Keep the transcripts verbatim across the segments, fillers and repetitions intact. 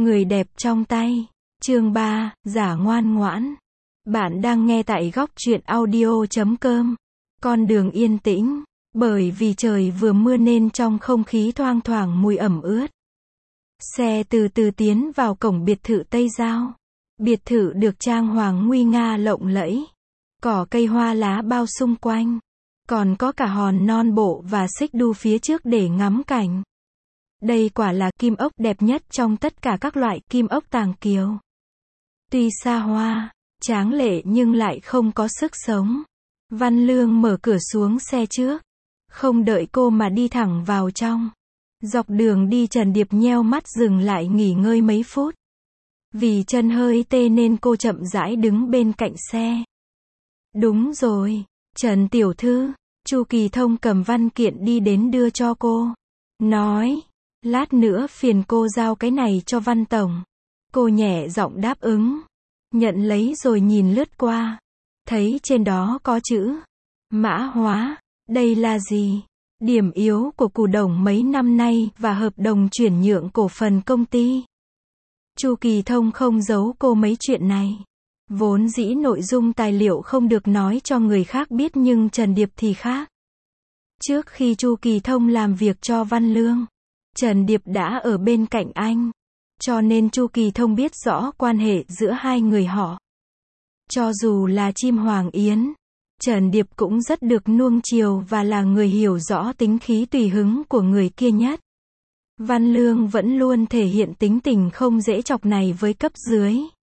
Người đẹp trong tay. Chương ba, giả ngoan ngoãn. Bạn đang nghe tại góc truyện audio chấm com. Con đường yên tĩnh, bởi vì trời vừa mưa nên trong không khí thoang thoảng mùi ẩm ướt. Xe từ từ tiến vào cổng biệt thự Tây Giao. Biệt thự được trang hoàng nguy nga lộng lẫy. Cỏ cây hoa lá bao xung quanh. Còn có cả hòn non bộ và xích đu phía trước để ngắm cảnh. Đây quả là kim ốc đẹp nhất trong tất cả các loại kim ốc Tàng Kiều. Tuy xa hoa, tráng lệ nhưng lại không có sức sống. Văn Lương mở cửa xuống xe trước. Không đợi cô mà đi thẳng vào trong. Dọc đường đi Trần Điệp nheo mắt dừng lại nghỉ ngơi mấy phút. Vì chân hơi tê nên cô chậm rãi đứng bên cạnh xe. Đúng rồi, Trần tiểu thư. Chu Kỳ Thông cầm văn kiện đi đến đưa cho cô. Nói, lát nữa phiền cô giao cái này cho Văn tổng. Cô nhẹ giọng đáp ứng. Nhận lấy rồi nhìn lướt qua. Thấy trên đó có chữ mã hóa. Đây là gì? Điểm yếu của Cù Đồng mấy năm nay và hợp đồng chuyển nhượng cổ phần công ty. Chu Kỳ Thông không giấu cô mấy chuyện này. Vốn dĩ nội dung tài liệu không được nói cho người khác biết nhưng Trần Điệp thì khác. Trước khi Chu Kỳ Thông làm việc cho Văn Lương, Trần Điệp đã ở bên cạnh anh. Cho nên Chu Kỳ Thông biết rõ quan hệ giữa hai người họ. Cho dù là chim hoàng yến, Trần Điệp cũng rất được nuông chiều và là người hiểu rõ tính khí tùy hứng của người kia nhất. Văn Lương vẫn luôn thể hiện tính tình không dễ chọc này với cấp dưới.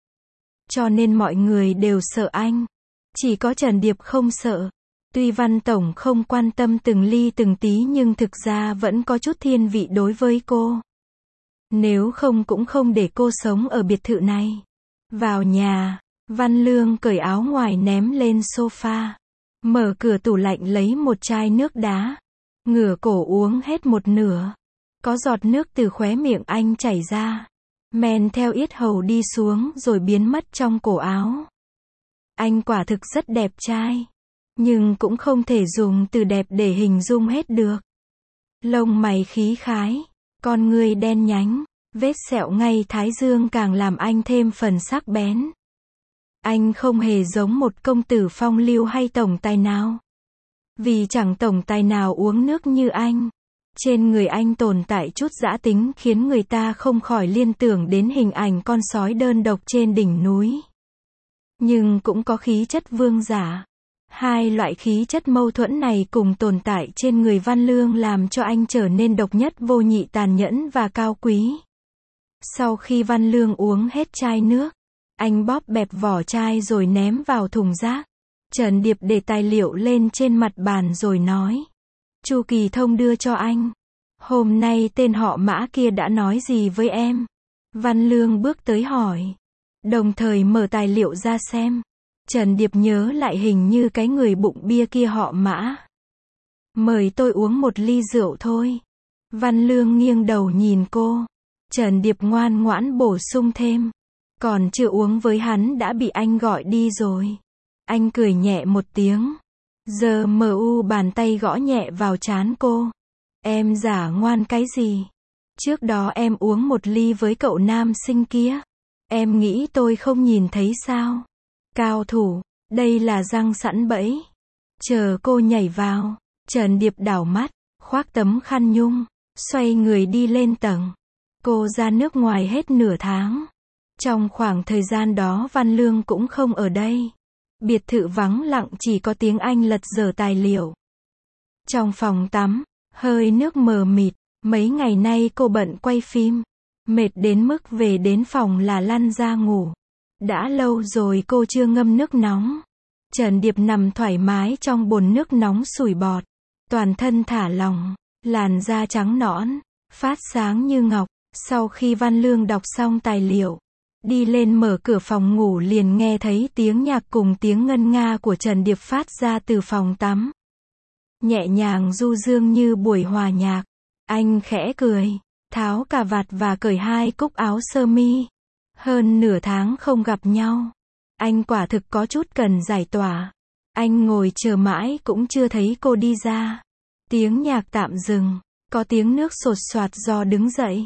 Cho nên mọi người đều sợ anh. Chỉ có Trần Điệp không sợ. Tuy Văn tổng không quan tâm từng ly từng tí nhưng thực ra vẫn có chút thiên vị đối với cô. Nếu không cũng không để cô sống ở biệt thự này. Vào nhà, Văn Lương cởi áo ngoài ném lên sofa. Mở cửa tủ lạnh lấy một chai nước đá. Ngửa cổ uống hết một nửa. Có giọt nước từ khóe miệng anh chảy ra. Men theo yết hầu đi xuống rồi biến mất trong cổ áo. Anh quả thực rất đẹp trai. Nhưng cũng không thể dùng từ đẹp để hình dung hết được. Lông mày khí khái. Con ngươi đen nhánh. Vết sẹo ngay thái dương càng làm anh thêm phần sắc bén. Anh không hề giống một công tử phong lưu hay tổng tài nào. Vì chẳng tổng tài nào uống nước như anh. Trên người anh tồn tại chút dã tính khiến người ta không khỏi liên tưởng đến hình ảnh con sói đơn độc trên đỉnh núi. Nhưng cũng có khí chất vương giả. Hai loại khí chất mâu thuẫn này cùng tồn tại trên người Văn Lương làm cho anh trở nên độc nhất vô nhị, tàn nhẫn và cao quý. Sau khi Văn Lương uống hết chai nước, anh bóp bẹp vỏ chai rồi ném vào thùng rác. Trần Điệp để tài liệu lên trên mặt bàn rồi nói. Chu Kỳ Thông đưa cho anh. Hôm nay tên họ Mã kia đã nói gì với em? Văn Lương bước tới hỏi. Đồng thời mở tài liệu ra xem. Trần Điệp nhớ lại hình như cái người bụng bia kia họ Mã. Mời tôi uống một ly rượu thôi. Văn Lương nghiêng đầu nhìn cô. Trần Điệp ngoan ngoãn bổ sung thêm. Còn chưa uống với hắn đã bị anh gọi đi rồi. Anh cười nhẹ một tiếng. Giờ mờ u bàn tay gõ nhẹ vào trán cô. Em giả ngoan cái gì? Trước đó em uống một ly với cậu nam sinh kia. Em nghĩ tôi không nhìn thấy sao? Cao thủ, đây là răng sẵn bẫy. Chờ cô nhảy vào. Trần Điệp đảo mắt, khoác tấm khăn nhung, xoay người đi lên tầng. Cô ra nước ngoài hết nửa tháng. Trong khoảng thời gian đó Văn Lương cũng không ở đây. Biệt thự vắng lặng chỉ có tiếng anh lật dở tài liệu. Trong phòng tắm, hơi nước mờ mịt. Mấy ngày nay cô bận quay phim. Mệt đến mức về đến phòng là lăn ra ngủ. Đã lâu rồi cô chưa ngâm nước nóng. Trần Điệp nằm thoải mái trong bồn nước nóng sủi bọt. Toàn thân thả lỏng. Làn da trắng nõn. Phát sáng như ngọc. Sau khi Văn Lương đọc xong tài liệu, đi lên mở cửa phòng ngủ liền nghe thấy tiếng nhạc cùng tiếng ngân nga của Trần Điệp phát ra từ phòng tắm. Nhẹ nhàng du dương như buổi hòa nhạc. Anh khẽ cười, tháo cà vạt và cởi hai cúc áo sơ mi. Hơn nửa tháng không gặp nhau. Anh quả thực có chút cần giải tỏa. Anh ngồi chờ mãi cũng chưa thấy cô đi ra. Tiếng nhạc tạm dừng, có tiếng nước sột soạt do đứng dậy.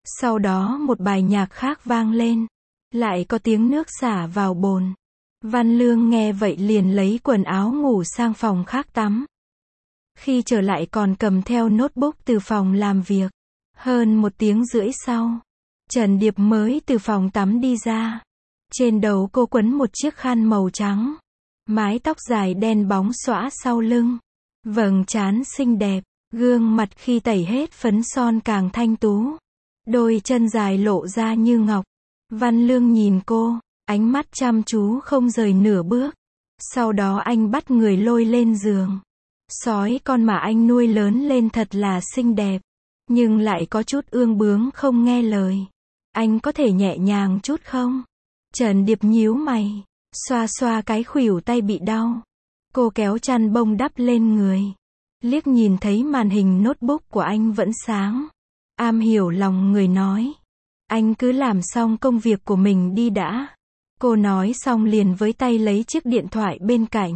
Sau đó một bài nhạc khác vang lên. Lại có tiếng nước xả vào bồn. Văn Lương nghe vậy liền lấy quần áo ngủ sang phòng khác tắm. Khi trở lại còn cầm theo notebook từ phòng làm việc. Hơn một tiếng rưỡi sau, Trần Điệp mới từ phòng tắm đi ra. Trên đầu cô quấn một chiếc khăn màu trắng. Mái tóc dài đen bóng xõa sau lưng. Vầng trán xinh đẹp, gương mặt khi tẩy hết phấn son càng thanh tú. Đôi chân dài lộ ra như ngọc. Văn Lương nhìn cô, ánh mắt chăm chú không rời nửa bước. Sau đó anh bắt người lôi lên giường. Sói con mà anh nuôi lớn lên thật là xinh đẹp, nhưng lại có chút ương bướng không nghe lời. Anh có thể nhẹ nhàng chút không? Trần Điệp nhíu mày, xoa xoa cái khuỷu tay bị đau. Cô kéo chăn bông đắp lên người. Liếc nhìn thấy màn hình notebook của anh vẫn sáng. Am hiểu lòng người nói. Anh cứ làm xong công việc của mình đi đã. Cô nói xong liền với tay lấy chiếc điện thoại bên cạnh.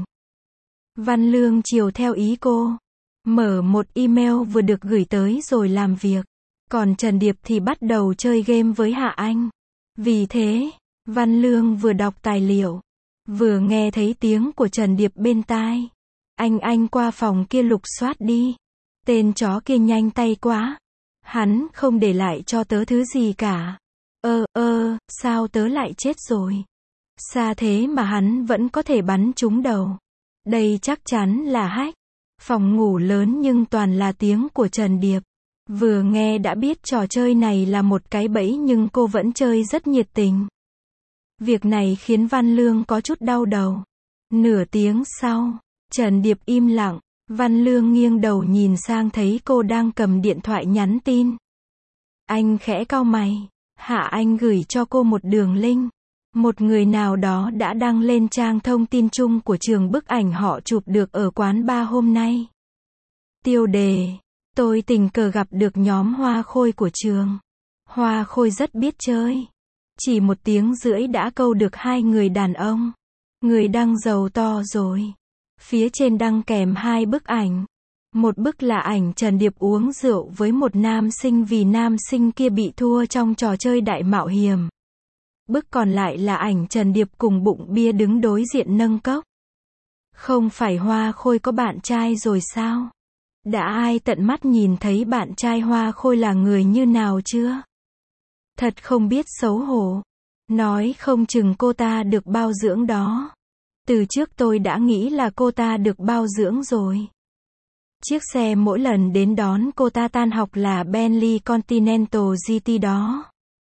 Văn Lương chiều theo ý cô. Mở một email vừa được gửi tới rồi làm việc. Còn Trần Điệp thì bắt đầu chơi game với Hạ Anh. Vì thế, Văn Lương vừa đọc tài liệu, vừa nghe thấy tiếng của Trần Điệp bên tai. Anh anh qua phòng kia lục soát đi. Tên chó kia nhanh tay quá. Hắn không để lại cho tớ thứ gì cả. Ơ, ơ, sao tớ lại chết rồi? Xa thế mà hắn vẫn có thể bắn trúng đầu. Đây chắc chắn là hack. Phòng ngủ lớn nhưng toàn là tiếng của Trần Điệp. Vừa nghe đã biết trò chơi này là một cái bẫy nhưng cô vẫn chơi rất nhiệt tình. Việc này khiến Văn Lương có chút đau đầu. Nửa tiếng sau, Trần Điệp im lặng. Văn Lương nghiêng đầu nhìn sang thấy cô đang cầm điện thoại nhắn tin. Anh khẽ cau mày. Hạ Anh gửi cho cô một đường link. Một người nào đó đã đăng lên trang thông tin chung của trường bức ảnh họ chụp được ở quán bar hôm nay. Tiêu đề: tôi tình cờ gặp được nhóm Hoa Khôi của trường. Hoa Khôi rất biết chơi. Chỉ một tiếng rưỡi đã câu được hai người đàn ông. Người đăng giàu to rồi. Phía trên đăng kèm hai bức ảnh. Một bức là ảnh Trần Điệp uống rượu với một nam sinh vì nam sinh kia bị thua trong trò chơi đại mạo hiểm. Bức còn lại là ảnh Trần Điệp cùng bụng bia đứng đối diện nâng cốc. Không phải Hoa Khôi có bạn trai rồi sao? Đã ai tận mắt nhìn thấy bạn trai Hoa Khôi là người như nào chưa? Thật không biết xấu hổ. Nói không chừng cô ta được bao dưỡng đó. Từ trước tôi đã nghĩ là cô ta được bao dưỡng rồi. Chiếc xe mỗi lần đến đón cô ta tan học là Bentley Continental giê tê đó.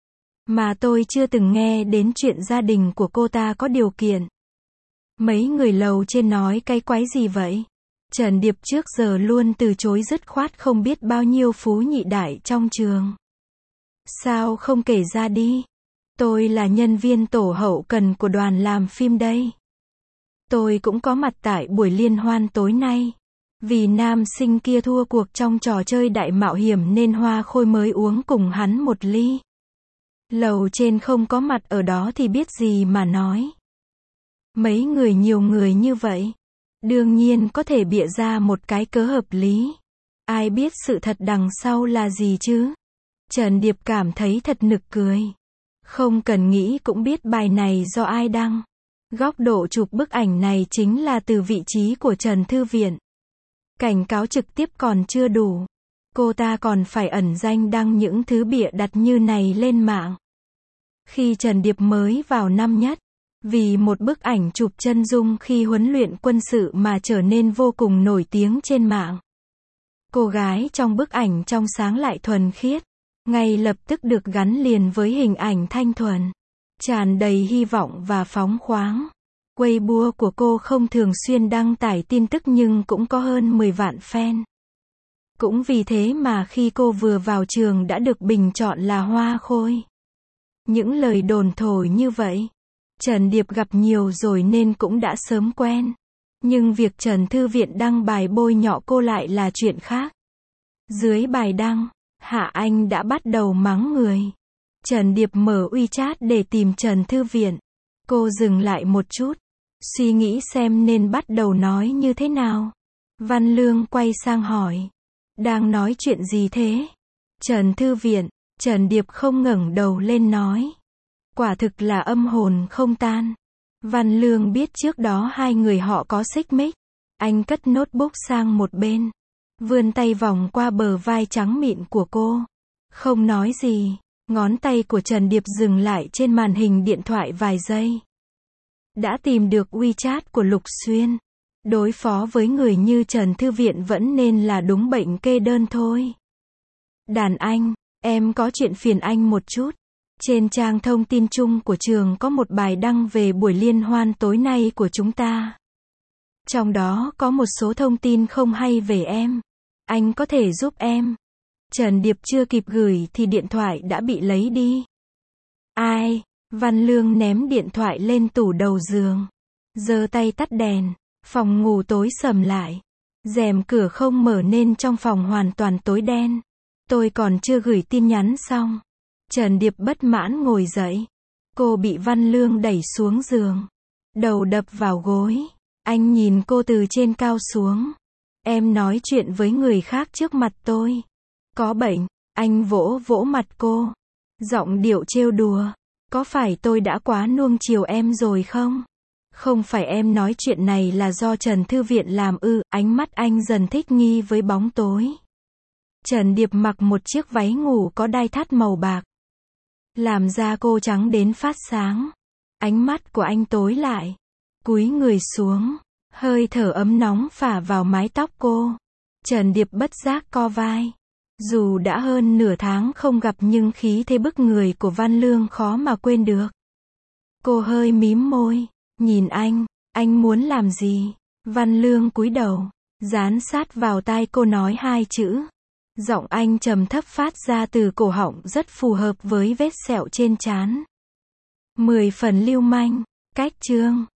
Mà tôi chưa từng nghe đến chuyện gia đình của cô ta có điều kiện. Mấy người lầu trên nói cái quái gì vậy? Trần Điệp trước giờ luôn từ chối dứt khoát không biết bao nhiêu phú nhị đại trong trường. Sao không kể ra đi? Tôi là nhân viên tổ hậu cần của đoàn làm phim đây. Tôi cũng có mặt tại buổi liên hoan tối nay. Vì nam sinh kia thua cuộc trong trò chơi đại mạo hiểm nên Hoa Khôi mới uống cùng hắn một ly. Lầu trên không có mặt ở đó thì biết gì mà nói. Mấy người nhiều người như vậy. Đương nhiên có thể bịa ra một cái cớ hợp lý. Ai biết sự thật đằng sau là gì chứ? Trần Điệp cảm thấy thật nực cười. Không cần nghĩ cũng biết bài này do ai đăng. Góc độ chụp bức ảnh này chính là từ vị trí của Trần Thư Viện. Cảnh cáo trực tiếp còn chưa đủ. Cô ta còn phải ẩn danh đăng những thứ bịa đặt như này lên mạng. Khi Trần Điệp mới vào năm nhất, vì một bức ảnh chụp chân dung khi huấn luyện quân sự mà trở nên vô cùng nổi tiếng trên mạng. Cô gái trong bức ảnh trong sáng lại thuần khiết, ngay lập tức được gắn liền với hình ảnh thanh thuần, tràn đầy hy vọng và phóng khoáng. Weibo của cô không thường xuyên đăng tải tin tức nhưng cũng có hơn mười vạn fan. Cũng vì thế mà khi cô vừa vào trường đã được bình chọn là Hoa Khôi. Những lời đồn thổi như vậy, Trần Điệp gặp nhiều rồi nên cũng đã sớm quen. Nhưng việc Trần Thư Viện đăng bài bôi nhọ cô lại là chuyện khác. Dưới bài đăng, Hạ Anh đã bắt đầu mắng người. Trần Điệp mở WeChat để tìm Trần Thư Viện. Cô dừng lại một chút, suy nghĩ xem nên bắt đầu nói như thế nào. Văn Lương quay sang hỏi. Đang nói chuyện gì thế? Trần Thư Viện, Trần Điệp không ngẩng đầu lên nói. Quả thực là âm hồn không tan. Văn Lương biết trước đó hai người họ có xích mích. Anh cất notebook sang một bên. Vươn tay vòng qua bờ vai trắng mịn của cô. Không nói gì. Ngón tay của Trần Điệp dừng lại trên màn hình điện thoại vài giây. Đã tìm được WeChat của Lục Xuyên. Đối phó với người như Trần Thư Viện vẫn nên là đúng bệnh kê đơn thôi. Đàn anh, em có chuyện phiền anh một chút. Trên trang thông tin chung của trường có một bài đăng về buổi liên hoan tối nay của chúng ta. Trong đó có một số thông tin không hay về em. Anh có thể giúp em. Trần Điệp chưa kịp gửi thì điện thoại đã bị lấy đi. Ai? Văn Lương ném điện thoại lên tủ đầu giường. Giơ tay tắt đèn. Phòng ngủ tối sầm lại. Rèm cửa không mở nên trong phòng hoàn toàn tối đen. Tôi còn chưa gửi tin nhắn xong. Trần Điệp bất mãn ngồi dậy. Cô bị Văn Lương đẩy xuống giường. Đầu đập vào gối. Anh nhìn cô từ trên cao xuống. Em nói chuyện với người khác trước mặt tôi. Có bệnh. Anh vỗ vỗ mặt cô. Giọng điệu trêu đùa. Có phải tôi đã quá nuông chiều em rồi không? Không phải em nói chuyện này là do Trần Thư Viện làm ư? Ánh mắt anh dần thích nghi với bóng tối. Trần Điệp mặc một chiếc váy ngủ có đai thắt màu bạc. Làm da cô trắng đến phát sáng. Ánh mắt của anh tối lại. Cúi người xuống. Hơi thở ấm nóng phả vào mái tóc cô. Trần Điệp bất giác co vai. Dù đã hơn nửa tháng không gặp nhưng khí thế bức người của Văn Lương khó mà quên được. Cô hơi mím môi. Nhìn anh. Anh muốn làm gì? Văn Lương cúi đầu. Dán sát vào tai cô nói hai chữ. Giọng anh trầm thấp phát ra từ cổ họng rất phù hợp với vết sẹo trên trán. Mười phần lưu manh. Cách chương.